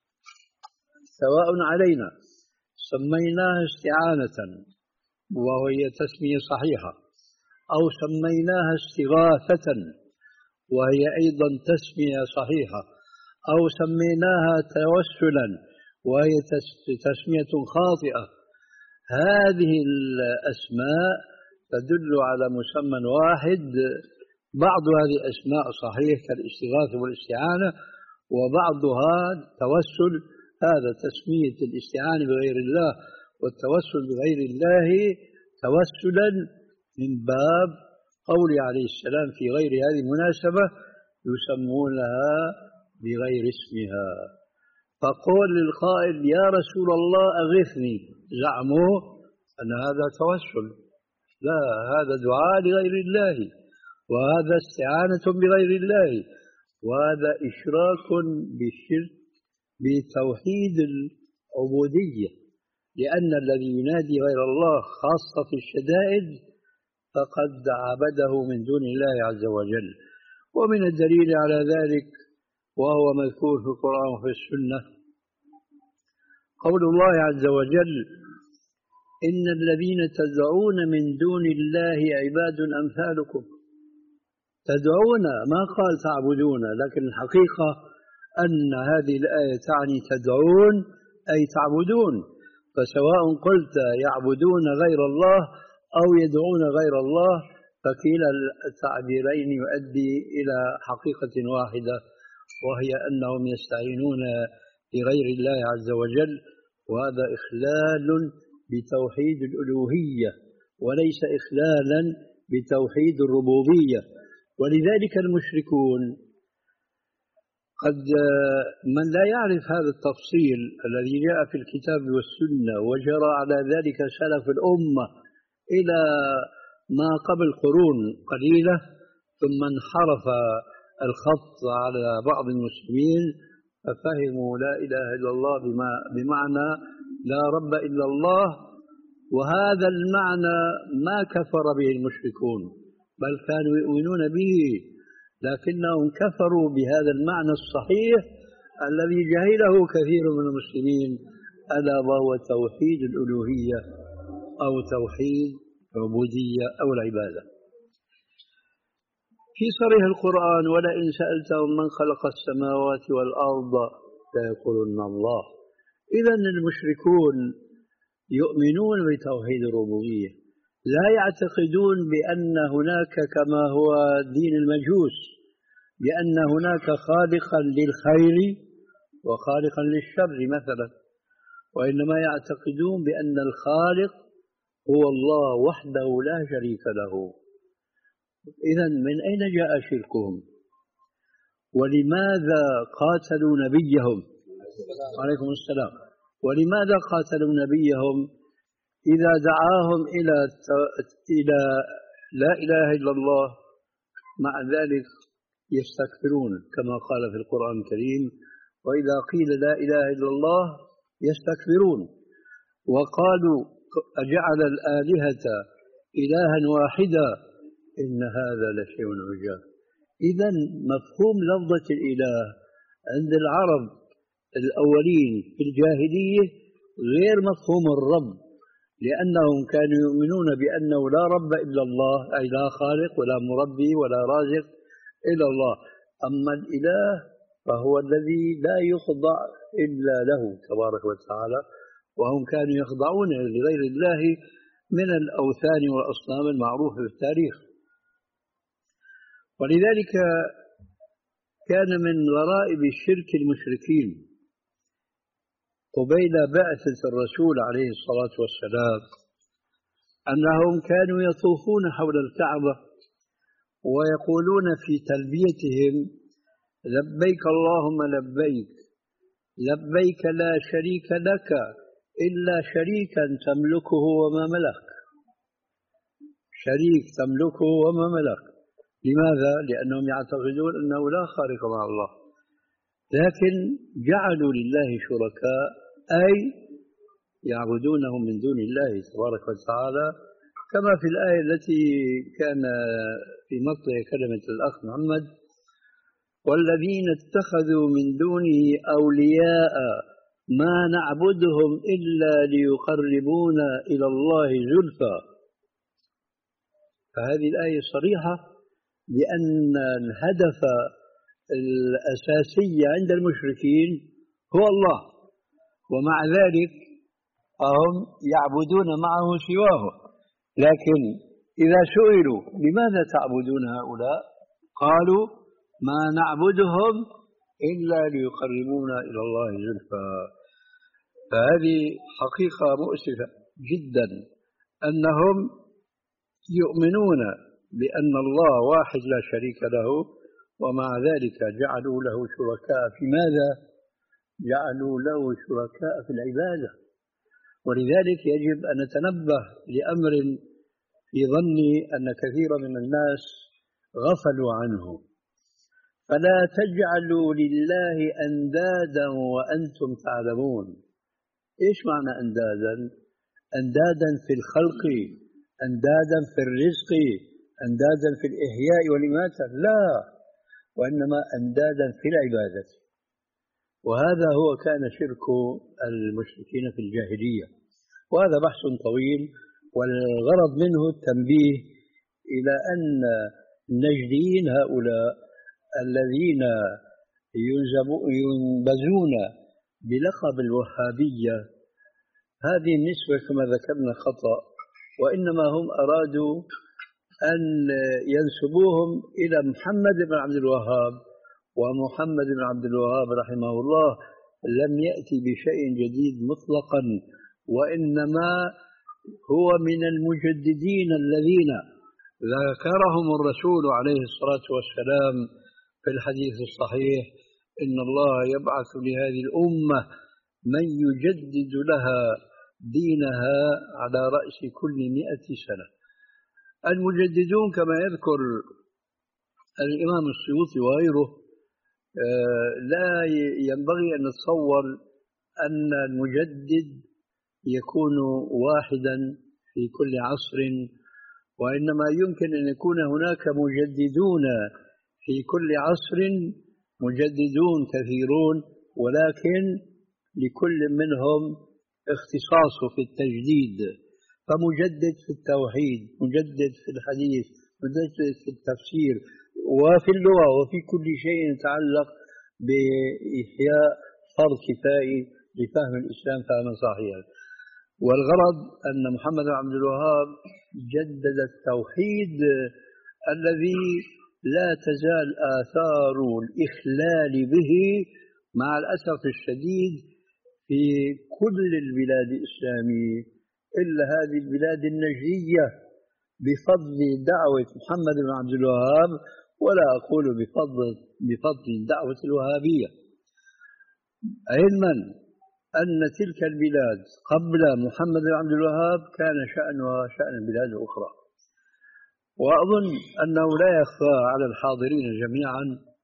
سواء علينا سميناها استعانة وهي تسمية صحيحة، أو سميناها استغاثة وهي أيضا تسمية صحيحة، أو سميناها توسلا وهي تسمية خاطئة. هذه الأسماء تدل على مسمى واحد. بعض هذه الأسماء صحيح كالاستغاثة والاستعانة، وبعضها توسل، هذا تسمية الاستعانة بغير الله والتوسل بغير الله توسلا من باب قول عليه السلام في غير هذه المناسبة يسمونها بغير اسمها. فقول للقائل يا رسول الله أغثني، زعموا أن هذا توسل. لا، هذا دعاء لغير الله، وهذا استعانة بغير الله، وهذا إشراك بالشرك بتوحيد العبودية. لأن الذي ينادي غير الله خاصة في الشدائد فقد عبده من دون الله عز وجل. ومن الدليل على ذلك وهو مذكور في القرآن وفي السنة قول الله عز وجل إن الذين تدعون من دون الله عباد أمثالكم. تدعون، ما قال تعبدون، لكن الحقيقة أن هذه الآية تعني تدعون أي تعبدون. فسواء قلت يعبدون غير الله أو يدعون غير الله فكلا التعبيرين يؤدي إلى حقيقة واحدة، وهي أنهم يستعينون بغير الله عز وجل، وهذا إخلال بتوحيد الألوهية وليس إخلالا بتوحيد الربوبية. ولذلك المشركون قد من لا يعرف هذا التفصيل الذي جاء في الكتاب والسنة وجرى على ذلك سلف الأمة إلى ما قبل قرون قليلة، ثم انحرف الخط على بعض المسلمين ففهموا لا إله إلا الله بما بمعنى لا رب إلا الله. وهذا المعنى ما كفر به المشركون، بل كانوا يؤمنون به، لكنهم كفروا بهذا المعنى الصحيح الذي جهله كثير من المسلمين، ألا وهو توحيد الألوهية أو توحيد العبودية أو العبادة. في صريح القرآن ولئن سألتهم من خلق السماوات والأرض ليقولن الله. إذا المشركون يؤمنون بتوحيد الربوبية، لا يعتقدون بأن هناك كما هو دين المجوس بأن هناك خالقا للخير وخالقا للشر مثلا، وإنما يعتقدون بأن الخالق هو الله وحده لا شريك له. إذا من أين جاء شركهم؟ ولماذا قاتلوا نبيهم عليكم السلام؟ ولماذا قاتلوا نبيهم إذا دعاهم إلى إلى لا إله إلا الله مع ذلك يستكبرون كما قال في القرآن الكريم: وإذا قيل لا إله إلا الله يستكبرون وقالوا أجعل الآلهة إلها واحدا إن هذا لشيء عجاب. إذا مفهوم لفظة الإله عند العرب الأولين في الجاهلية غير مفهوم الرب، لأنهم كانوا يؤمنون بأنه لا رب إلا الله، أي لا خالق ولا مربي ولا رازق إلا الله. أما الإله فهو الذي لا يخضع إلا له تبارك وتعالى، وهم كانوا يخضعون لغير الله من الأوثان والأصنام المعروفة في التاريخ. ولذلك كان من غرائب الشرك المشركين قبيل بعثة الرسول عليه الصلاة والسلام أنهم كانوا يطوفون حول الكعبة ويقولون في تلبيتهم: لبيك اللهم لبيك، لبيك لا شريك لك إلا شريكا تملكه وما ملك. شريك تملكه وما ملك. لماذا؟ لأنهم يعتقدون أنه لا خالق مع الله، لكن جعلوا لله شركاء، أي يعبدونهم من دون الله تبارك وتعالى، كما في الآية التي كان في مقطع كلمة الأخ محمد: والذين اتخذوا من دونه أولياء ما نعبدهم إلا ليقربونا إلى الله زلفى. فهذه الآية صريحة بأن الهدف الأساسي عند المشركين هو الله، ومع ذلك هم يعبدون معه سواه. لكن إذا سئلوا لماذا تعبدون هؤلاء قالوا: ما نعبدهم إلا ليقربونا إلى الله زلفى. فهذه حقيقة مؤسفة جدا أنهم يؤمنون بأن الله واحد لا شريك له، ومع ذلك جعلوا له شركاء. في ماذا؟ جعلوا له شركاء في العبادة. ولذلك يجب أن نتنبه لأمر في ظني أن كثيرا من الناس غفلوا عنه: فلا تجعلوا لله أندادا وأنتم تعلمون. إيش معنى أندادا؟ أندادا في الخلق، أندادا في الرزق، أندادا في الإحياء والإماتة؟ لا، وإنما أندادا في العبادة. وهذا هو كان شرك المشركين في الجاهلية، وهذا بحث طويل، والغرض منه التنبيه إلى أن النجديين هؤلاء الذين ينبذون بلقب الوهابية، هذه النسبة كما ذكرنا خطأ، وإنما هم أرادوا أن ينسبوهم إلى محمد بن عبد الوهاب، ومحمد بن عبد الوهاب رحمه الله لم يأتي بشيء جديد مطلقا، وإنما هو من المجددين الذين ذكرهم الرسول عليه الصلاة والسلام في الحديث الصحيح: إن الله يبعث لهذه الأمة من يجدد لها دينها على رأس كل مئة سنة. المجددون كما يذكر الإمام السيوطي وغيره لا ينبغي أن نتصور أن المجدد يكون واحدا في كل عصر، وإنما يمكن أن يكون هناك مجددون في كل عصر، مجددون كثيرون، ولكن لكل منهم اختصاصه في التجديد. فمجدد في التوحيد، مجدد في الحديث، مجدد في التفسير، وفي اللغة، وفي كل شيء يتعلق بإحياء فرض كفائي لفهم الإسلام فهما صحيحا. والغرض أن محمد بن عبد الوهاب جدد التوحيد الذي لا تزال آثار الإخلال به مع الأسف الشديد في كل البلاد الإسلامية إلا هذه البلاد النجدية بفضل دعوة محمد بن عبد الوهاب، ولا أقول بفضل بفضل الدعوة الوهابية، علما أن تلك البلاد قبل محمد بن عبد الوهاب كان شأنها شأن البلاد الأخرى. وأظن أنه لا يخفى على الحاضرين جميعا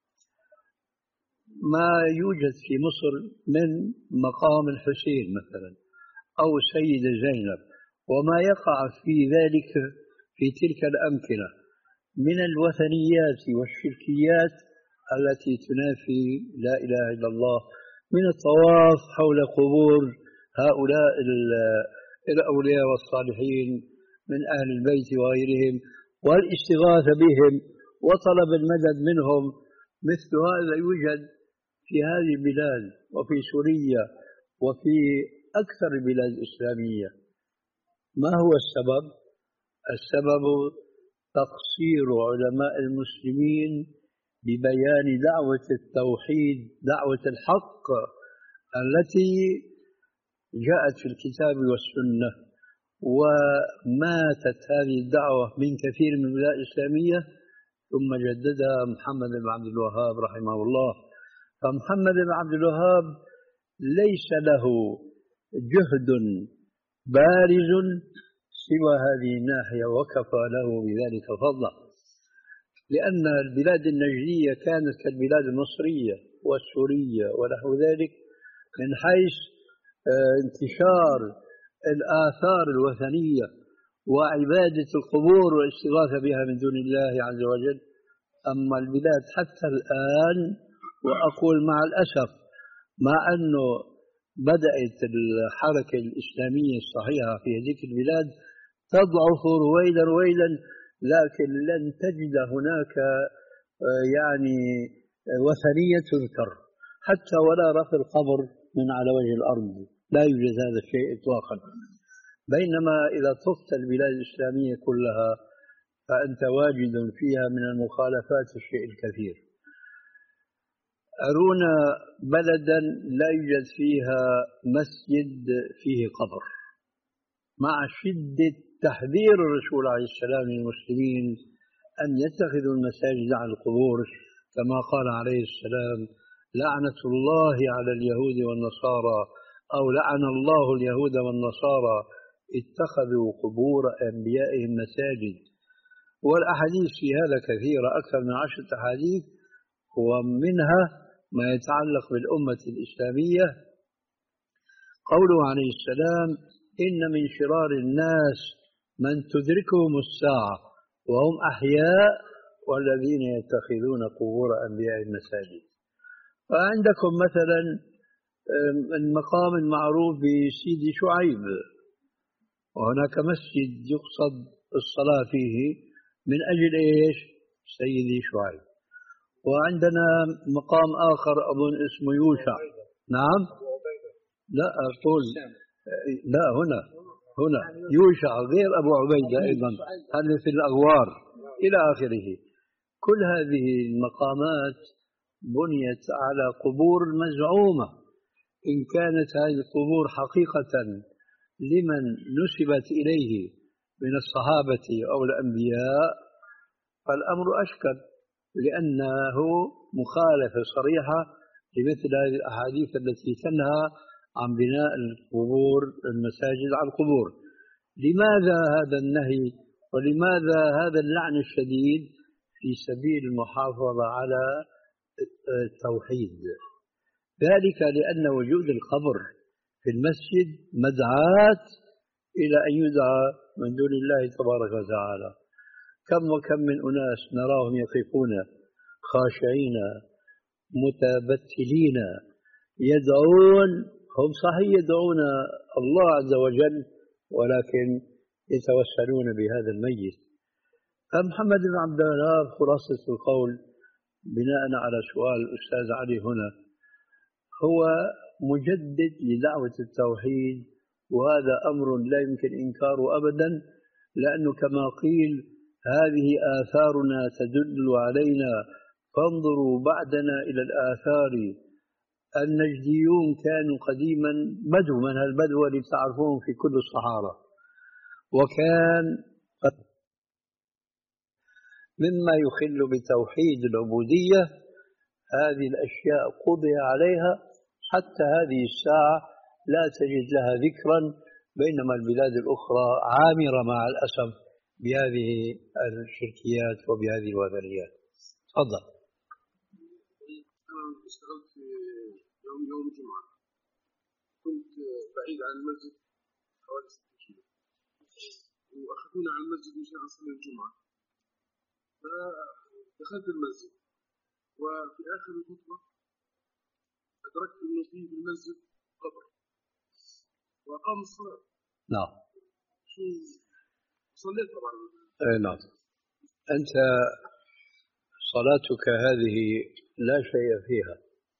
ما يوجد في مصر من مقام الحسين مثلا أو سيدة زينب، وما يقع في ذلك في تلك الأمكنة من الوثنيات والشركيات التي تنافي لا إله إلا الله، من الطواف حول قبور هؤلاء الأولياء والصالحين من أهل البيت وغيرهم، والاستغاثة بهم وطلب المدد منهم. مثل هذا يوجد في هذه البلاد وفي سوريا وفي أكثر البلاد الإسلامية. ما هو السبب؟ السبب تقصير علماء المسلمين ببيان دعوة التوحيد، دعوة الحق التي جاءت في الكتاب والسنة. وماتت هذه الدعوة من كثير من البلاد الإسلامية ثم جددها محمد بن عبد الوهاب رحمه الله. فمحمد بن عبد الوهاب ليس له جهد بارز سوى هذه الناحية، وكفى له بذلك فضلا، لأن البلاد النجدية كانت كالبلاد المصرية والسورية ونحو ذلك من حيث انتشار الآثار الوثنية وعبادة القبور والاستغاثة بها من دون الله عز وجل. أما البلاد حتى الآن، وأقول مع الأسف، مع أنه بدأت الحركة الإسلامية الصحيحة في هذه البلاد تضعف رويدا رويدا، لكن لن تجد هناك يعني وثنية تذكر حتى ولا رفع القبر من على وجه الأرض، لا يوجد هذا الشيء إطلاقا. بينما إذا طفت البلاد الإسلامية كلها فأنت واجد فيها من المخالفات الشيء الكثير. أرونا بلدا لا يوجد فيها مسجد فيه قبر، مع شدة تحذير الرسول عليه السلام للمسلمين أن يتخذوا المساجد عن القبور، كما قال عليه السلام: لعنة الله على اليهود والنصارى، أو لعن الله اليهود والنصارى اتخذوا قبور أنبيائهم مساجد. والأحاديث في هذا كثيرة، أكثر من عشرة أحاديث، ومنها ما يتعلق بالأمة الإسلامية قوله عليه السلام: إن من شرار الناس من تدركهم الساعة وهم أحياء والذين يتخذون قبور أنبيائهم مساجد. فعندكم مثلا المقام المعروف بسيدي شعيب، وهناك مسجد يقصد الصلاة فيه من أجل إيش؟ سيدي شعيب. وعندنا مقام آخر أظن اسمه يوشع. نعم؟ لا أقول لا، هنا هنا يوشع غير أبو عبيدة أيضا، هذا في الأغوار إلى آخره. كل هذه المقامات بنيت على قبور مزعومة. إن كانت هذه القبور حقيقة لمن نسبت إليه من الصحابة أو الأنبياء فالأمر أشكل، لأنه مخالفة صريحة لمثل هذه الأحاديث التي تنهى عن بناء القبور المساجد على القبور. لماذا هذا النهي ولماذا هذا اللعن الشديد؟ في سبيل المحافظة على التوحيد. ذلك لأن وجود القبر في المسجد مدعاة إلى أن يدعى من دون الله تبارك وتعالى. كم وكم من أناس نراهم يقفون خاشعين متبتلين يدعون، هم صحيح يدعون الله عز وجل ولكن يتوسلون بهذا الميت. فمحمد بن عبد الوهاب خلاصة القول بناء على سؤال الأستاذ علي هنا هو مجدد لدعوة التوحيد، وهذا أمر لا يمكن إنكاره أبدا، لأنه كما قيل هذه آثارنا تدل علينا فانظروا بعدنا إلى الآثار. النجديون كانوا قديما بدو من هالبدو اللي تعرفون في كل الصحارى، وكان مما يخل بتوحيد العبودية هذه الأشياء قضي عليها، حتى هذه الساعة لا تجد لها ذكرا، بينما البلاد الأخرى عامرة مع الأسف بهذه الشركيات وبهذه الوثنيات. تفضل. أنا اشتغلت في يوم يوم الجمعة، كنت بعيد عن المسجد حوالي ستة كيلو، وأخذونا على المسجد مشان أصلي الجمعة. فدخلت المسجد، وفي آخر الخطبة أدركت إنه في المسجد قبر وأقام الصلاة. نعم. شو صليت طبعا. اي نعم. أنت صلاتك هذه لا شيء فيها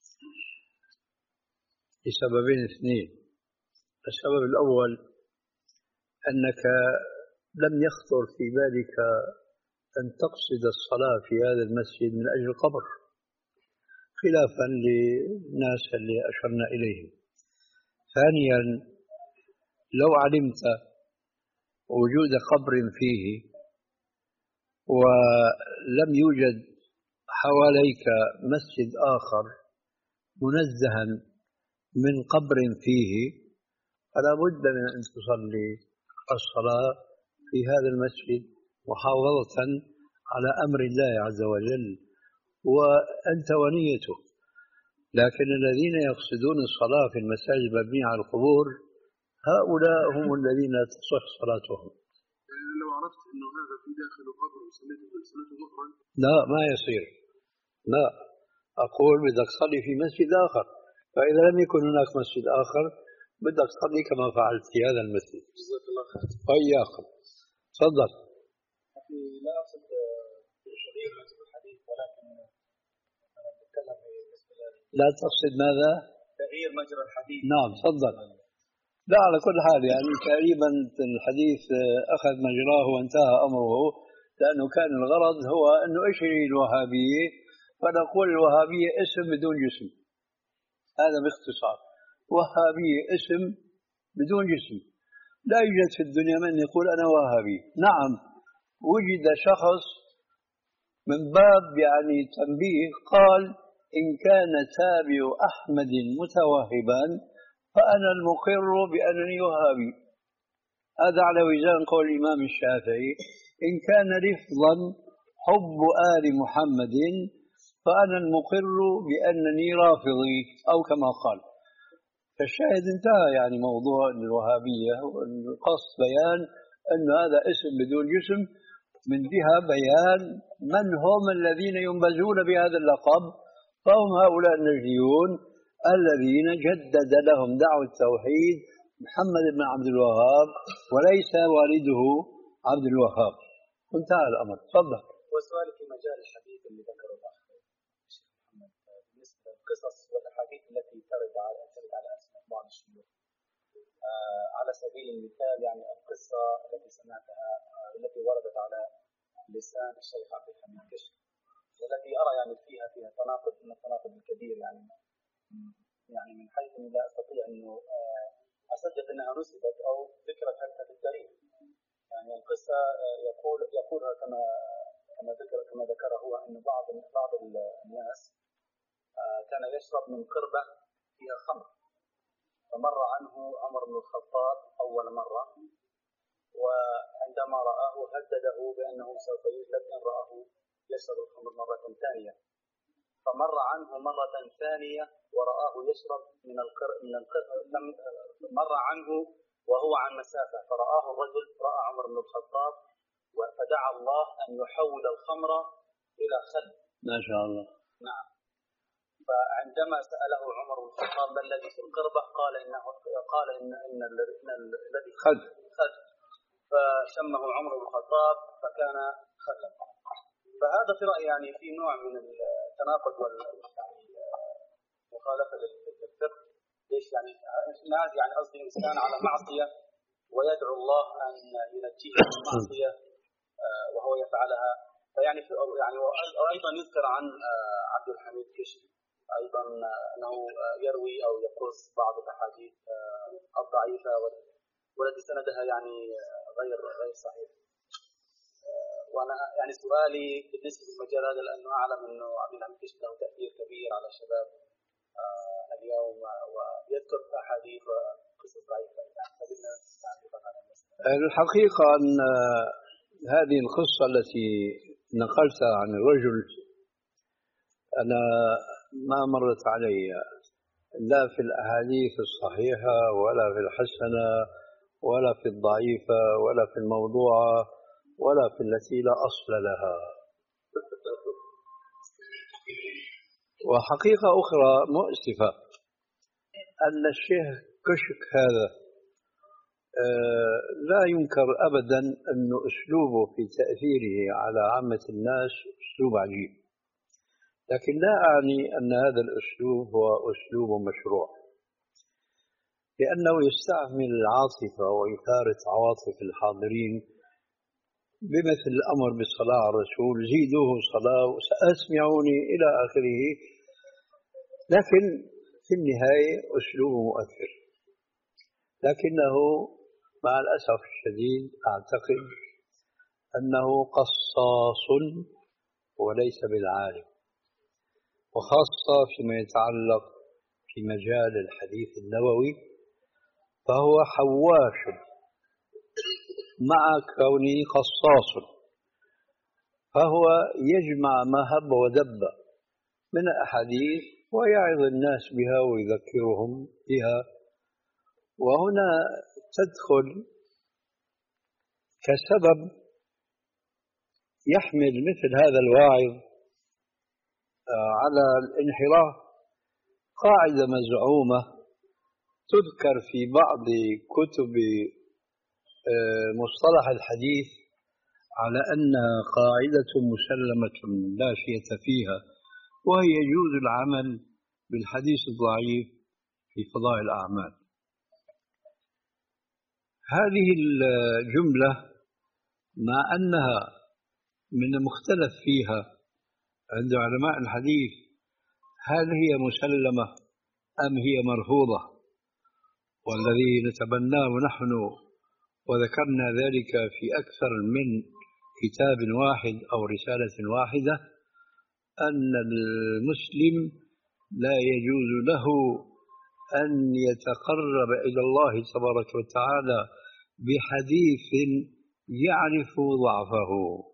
لسببين اثنين. السبب الأول أنك لم يخطر في بالك أن تقصد الصلاة في هذا المسجد من أجل القبر، خلافا للناس اللي أشرنا إليهم. ثانيا، لو علمت وجود قبر فيه ولم يوجد حواليك مسجد آخر منزها من قبر فيه، فلا بد من أن تصلي الصلاة في هذا المسجد محافظة على أمر الله عز وجل وأنت ونيته. لكن الذين يقصدون الصلاة في المساجد المبنية على القبور هؤلاء هم الذين لا تصح صلاتهم. لو عرفت أنه هذا في داخل القبر وصليت صلاة ظهرا لا، ما يصير. لا، أقول بدك تصلي في مسجد آخر، فإذا لم يكن هناك مسجد آخر بدك تصلي كما فعلت في هذا المسجد. جزاك الله خير. وإياكم. تفضل. لا أقصد تغيير مجرى الحديث، ولكن أنا بتكلم بالنسبة لا تقصد ماذا؟ تغيير مجرى الحديث. نعم تفضل. لا، على كل حال يعني تقريبا الحديث أخذ مجراه وانتهى أمره، لأنه كان الغرض هو أنه إيش هي الوهابية، فنقول الوهابية اسم بدون جسم. هذا باختصار، وهابية اسم بدون جسم. لا يوجد في الدنيا من يقول أنا وهابي. نعم وجد شخص من باب يعني تنبيه قال إن كان تابع أحمد متوهبا فأنا المقر بأنني وهابي. هذا على وزن قول الإمام الشافعي إن كان لفظا حب آل محمد فأنا المقر بأنني رافضي، أو كما قال. فالشاهد انتهى يعني موضوع الوهابية، والقصد بيان أن هذا اسم بدون جسم، من جهة بيان من هم الذين ينبذون بهذا اللقب، فهم هؤلاء النجديون الذين جدد لهم دعوة التوحيد محمد بن عبد الوهاب وليس والده عبد الوهاب. انتهى الأمر. تفضل. والسؤال في مجال الحديث اللي ذكره الأخ الشيخ محمد بالنسبة للقصص والأحاديث التي ترد على ترد على أسماء بعض الشيوخ، آه على سبيل المثال يعني القصة التي سمعتها آه التي وردت على لسان الشيخ عبد الحميد كشك، والتي أرى يعني فيها فيها تناقض من التناقض الكبير، يعني يعني من حيث لا أستطيع أنه آه أصدق أنها نسبت أو ذكرت حتى في التاريخ. يعني القصة آه يقول يقولها كما كما ذكر كما ذكر هو أن بعض بعض الناس آه كان يشرب من قربة فيها خمر، فمر عنه عمر بن الخطاب أول مرة، وعندما رآه هدده بأنه سوف يهلك إن رآه يشرب الخمر مرة ثانية، فمر عنه مرة ثانية ورآه يشرب من القر من القر مر عنه وهو عن مسافة، فرآه الرجل رأى عمر بن الخطاب فدعا الله أن يحول الخمر إلى خل. ما شاء الله. نعم. فعندما سأله عمر بن الخطاب ما الذي في القربة قال إنه قال إن إن الذي خل خل، فشمه عمر بن الخطاب فكان خلا. فهذا في رأيي يعني في نوع من التناقض وال يعني مخالفة للفقه، ليش يعني ناس يعني قصدي إنسان على معصية ويدعو الله أن ينجيه من المعصية وهو يفعلها. فيعني يعني وأيضا يذكر عن عبد الحميد كشري أيضا أنه يروي أو يقص بعض الأحاديث الضعيفة والتي سندها يعني غير غير صحيح. وأنا يعني سؤالي بالنسبة للمجال هذا لأنه أعلم أنه عبد الحميد كشري له تأثير كبير على الشباب اليوم ويذكر أحاديث وقصص ضعيفة. فبدنا تعليقا على المسألة. الحقيقة أن هذه القصة التي نقلتها عن الرجل أنا ما مرت علي لا في الأحاديث الصحيحة ولا في الحسنة ولا في الضعيفة ولا في الموضوعة ولا في التي لا أصل لها. وحقيقة أخرى مؤسفة أن الشيخ كشك هذا لا ينكر أبدا أن أسلوبه في تأثيره على عامة الناس أسلوب عجيب، لكن لا أعني أن هذا الأسلوب هو أسلوب مشروع، لأنه يستعمل العاطفة وإثارة عواطف الحاضرين بمثل الأمر بالصلاة على الرسول، زيدوه صلاة وسأسمعوني إلى آخره. لكن في النهاية أسلوبه مؤثر، لكنه مع الأسف الشديد أعتقد أنه قصاص وليس بالعالم، وخاصة فيما يتعلق في مجال الحديث النبوي فهو حواش مع كونه قصاص، فهو يجمع ما هب ودب من الأحاديث ويعظ الناس بها ويذكرهم بها. وهنا تدخل كسبب يحمل مثل هذا الواعظ على الانحراف قاعدة مزعومة تذكر في بعض كتب مصطلح الحديث على أنها قاعدة مسلمة لا شيء فيها، وهي يجوز العمل بالحديث الضعيف في فضائل الأعمال. هذه الجملة مع أنها من المختلف فيها عند علماء الحديث هل هي مسلمة أم هي مرفوضة، والذي نتبناه نحن وذكرنا ذلك في أكثر من كتاب واحد أو رسالة واحدة أن المسلم لا يجوز له أن يتقرب إلى الله تبارك وتعالى بحديث يعرف ضعفه.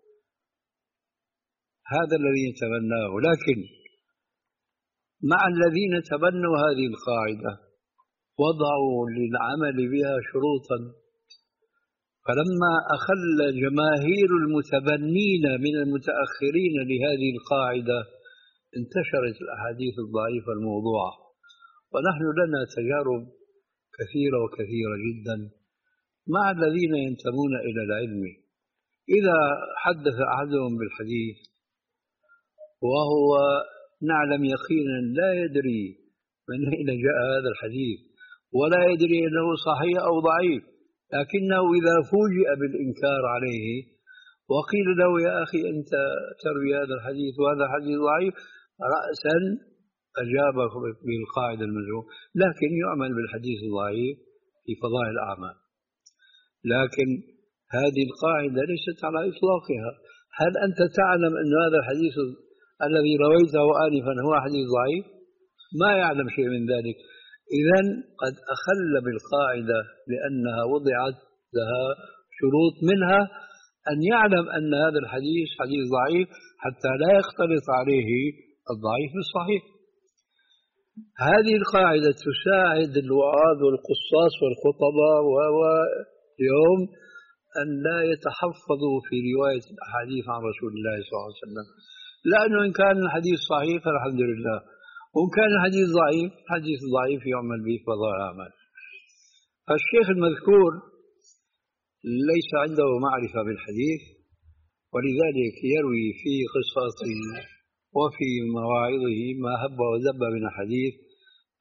هذا الذي نتبناه، لكن مع الذين تبنوا هذه القاعدة وضعوا للعمل بها شروطا، فلما أخل جماهير المتبنين من المتأخرين لهذه القاعدة انتشرت الأحاديث الضعيفة الموضوعة. ونحن لنا تجارب كثيرة وكثيرة جدا مع الذين ينتمون إلى العلم. إذا حدث أحدهم بالحديث وهو نعلم يقينا لا يدري من أين جاء هذا الحديث ولا يدري أنه صحيح أو ضعيف، لكنه إذا فوجئ بالإنكار عليه وقيل له يا أخي أنت تروي هذا الحديث وهذا حديث ضعيف، رأسا أجابه بالقاعدة المزعومة، لكن يعمل بالحديث الضعيف في فضائل الأعمال. لكن هذه القاعدة ليست على إطلاقها. هل أنت تعلم أن هذا الحديث الذي رويته آنفا هو حديث ضعيف؟ ما يعلم شيء من ذلك. إذن قد أخل بالقاعدة لأنها وضعت لها شروط، منها أن يعلم أن هذا الحديث حديث ضعيف حتى لا يختلط عليه الضعيف بالصحيح. هذه القاعدة تساعد الوعاظ والقصاص والخطباء واليوم أن لا يتحفظوا في رواية الأحاديث عن رسول الله صلى الله عليه وسلم، لأنه إن كان الحديث صحيح فالحمد لله، وإن كان الحديث ضعيف حديث ضعيف يعمل به فضائل الأعمال. فالشيخ المذكور ليس عنده معرفة بالحديث، ولذلك يروي في قصصه وفي مواعظه ما هب ودب من الحديث،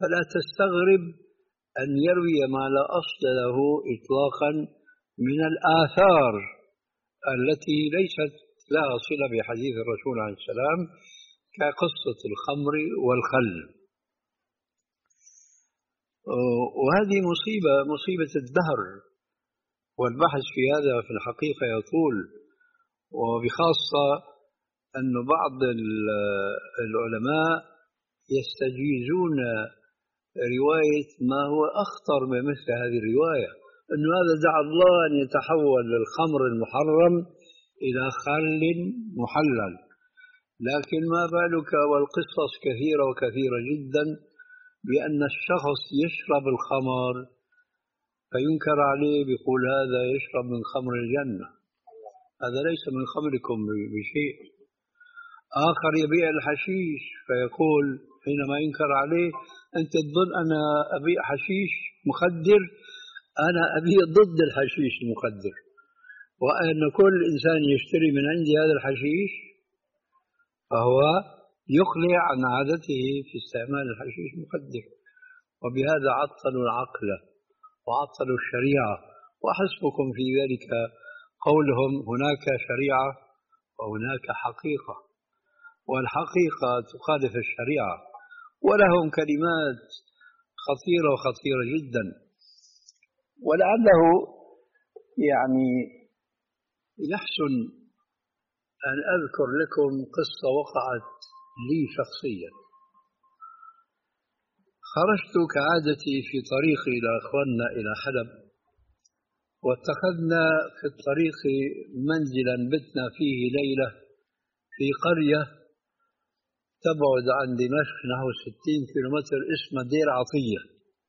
فلا تستغرب أن يروي ما لا أصل له إطلاقا من الآثار التي ليست لها صلة بحديث الرسول عليه السلام كقصة الخمر والخل. وهذه مصيبة مصيبة الدهر، والبحث في هذا في الحقيقة يطول، وبخاصة أن بعض العلماء يستجيزون رواية ما هو أخطر من مثل هذه الرواية، أن هذا دعا الله أن يتحول الخمر المحرم إلى خل محلل. لكن ما بالك والقصص كثيرة وكثيرة جدا بأن الشخص يشرب الخمر فينكر عليه بيقول هذا يشرب من خمر الجنة، هذا ليس من خمركم بشيء. آخر يبيع الحشيش فيقول حينما ينكر عليه أنت تظن أنا أبيع حشيش مخدر، أنا أبيع ضد الحشيش المخدر، وأن كل إنسان يشتري من عندي هذا الحشيش فهو يقلع عن عادته في استعمال الحشيش المخدر. وبهذا عطلوا العقل وعطلوا الشريعة. وحسبكم في ذلك قولهم هناك شريعة وهناك حقيقة، والحقيقة تخالف الشريعة، ولهم كلمات خطيرة وخطيرة جدا. ولعله يعني يحسن أن أذكر لكم قصة وقعت لي شخصيا. خرجت كعادتي في طريقي إلى أخواننا إلى حلب، واتخذنا في الطريق منزلا بتنا فيه ليلة في قرية تبعد عن دمشق نحو ستين كيلومتر اسمها دير عطية،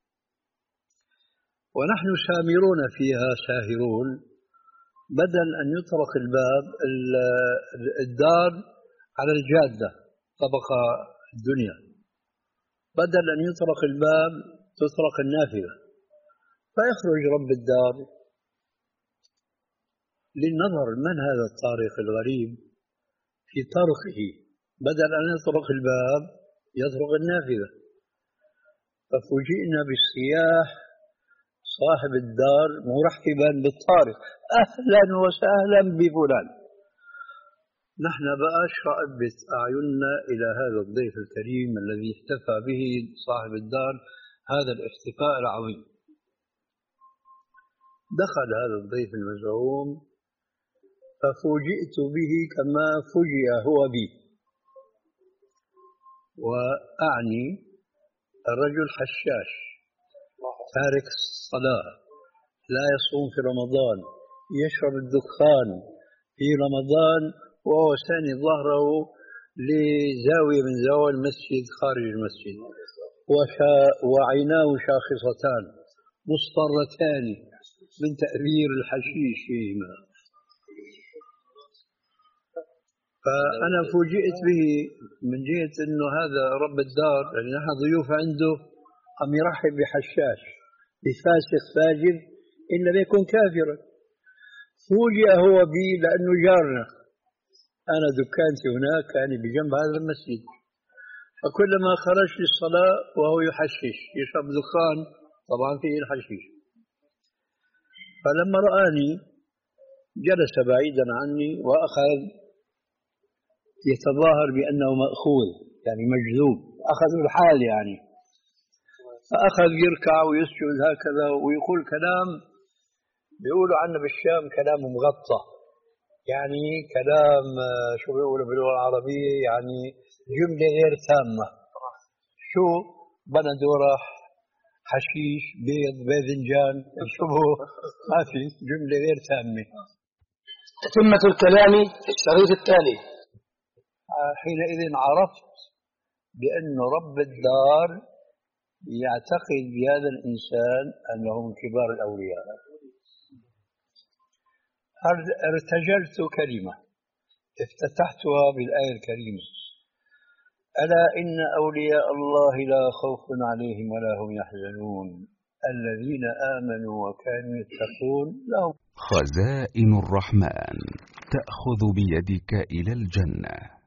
ونحن سامرون فيها ساهرون. بدل أن يطرق الباب الدار على الجادة طبقة الدنيا، بدل أن يطرق الباب تطرق النافذة، فيخرج رب الدار للنظر من هذا الطارق الغريب في طرقه، بدل أن يطرق الباب يطرق النافذة. ففوجئنا بالصياح صاحب الدار مرحبا بالطارق، أهلا وسهلا بفلان. نحن بقى شربت أعيننا إلى هذا الضيف الكريم الذي احتفى به صاحب الدار هذا الاحتفاء العظيم. دخل هذا الضيف المزعوم ففوجئت به كما فوجئ هو بي، وأعني الرجل حشاش تارك الصلاة، لا يصوم في رمضان، يشرب الدخان في رمضان، وهو ساند ظهره لزاوية من زوايا المسجد خارج المسجد، وعيناه شاخصتان مصفرتان من تأثير الحشيش فيهما. فأنا فوجئت به من جهة أنه هذا رب الدار، يعني نحن ضيوف عنده، أم يرحب بحشاش بفاسق فاجر إن لم يكن كافرا. فوجئ هو بي لأنه جارنا، أنا دكانتي هناك يعني بجنب هذا المسجد، فكلما خرج للصلاة وهو يحشش يشرب دخان طبعا فيه الحشيش. فلما رآني جلس بعيدا عني وأخذ يتظاهر بأنه مأخوذ يعني مجذوب، أخذ الحال يعني، فأخذ يركع ويسجد هكذا ويقول كلام بيقولوا عنه بالشام كلام مغطى، يعني كلام شو بيقولوا باللغة العربية يعني جملة غير تامة. شو بندورة حشيش بيض باذنجان شو ما في، جملة غير تامة. تتمة الكلام في الشريط التالي. حينئذ عرفت بأن رب الدار يعتقد بهذا الإنسان أنه من كبار الأولياء. ارتجلت كلمة افتتحتها بالآية الكريمة: ألا إن أولياء الله لا خوف عليهم ولا هم يحزنون الذين آمنوا وكانوا يتقون لهم. خزائن الرحمن تأخذ بيدك إلى الجنة.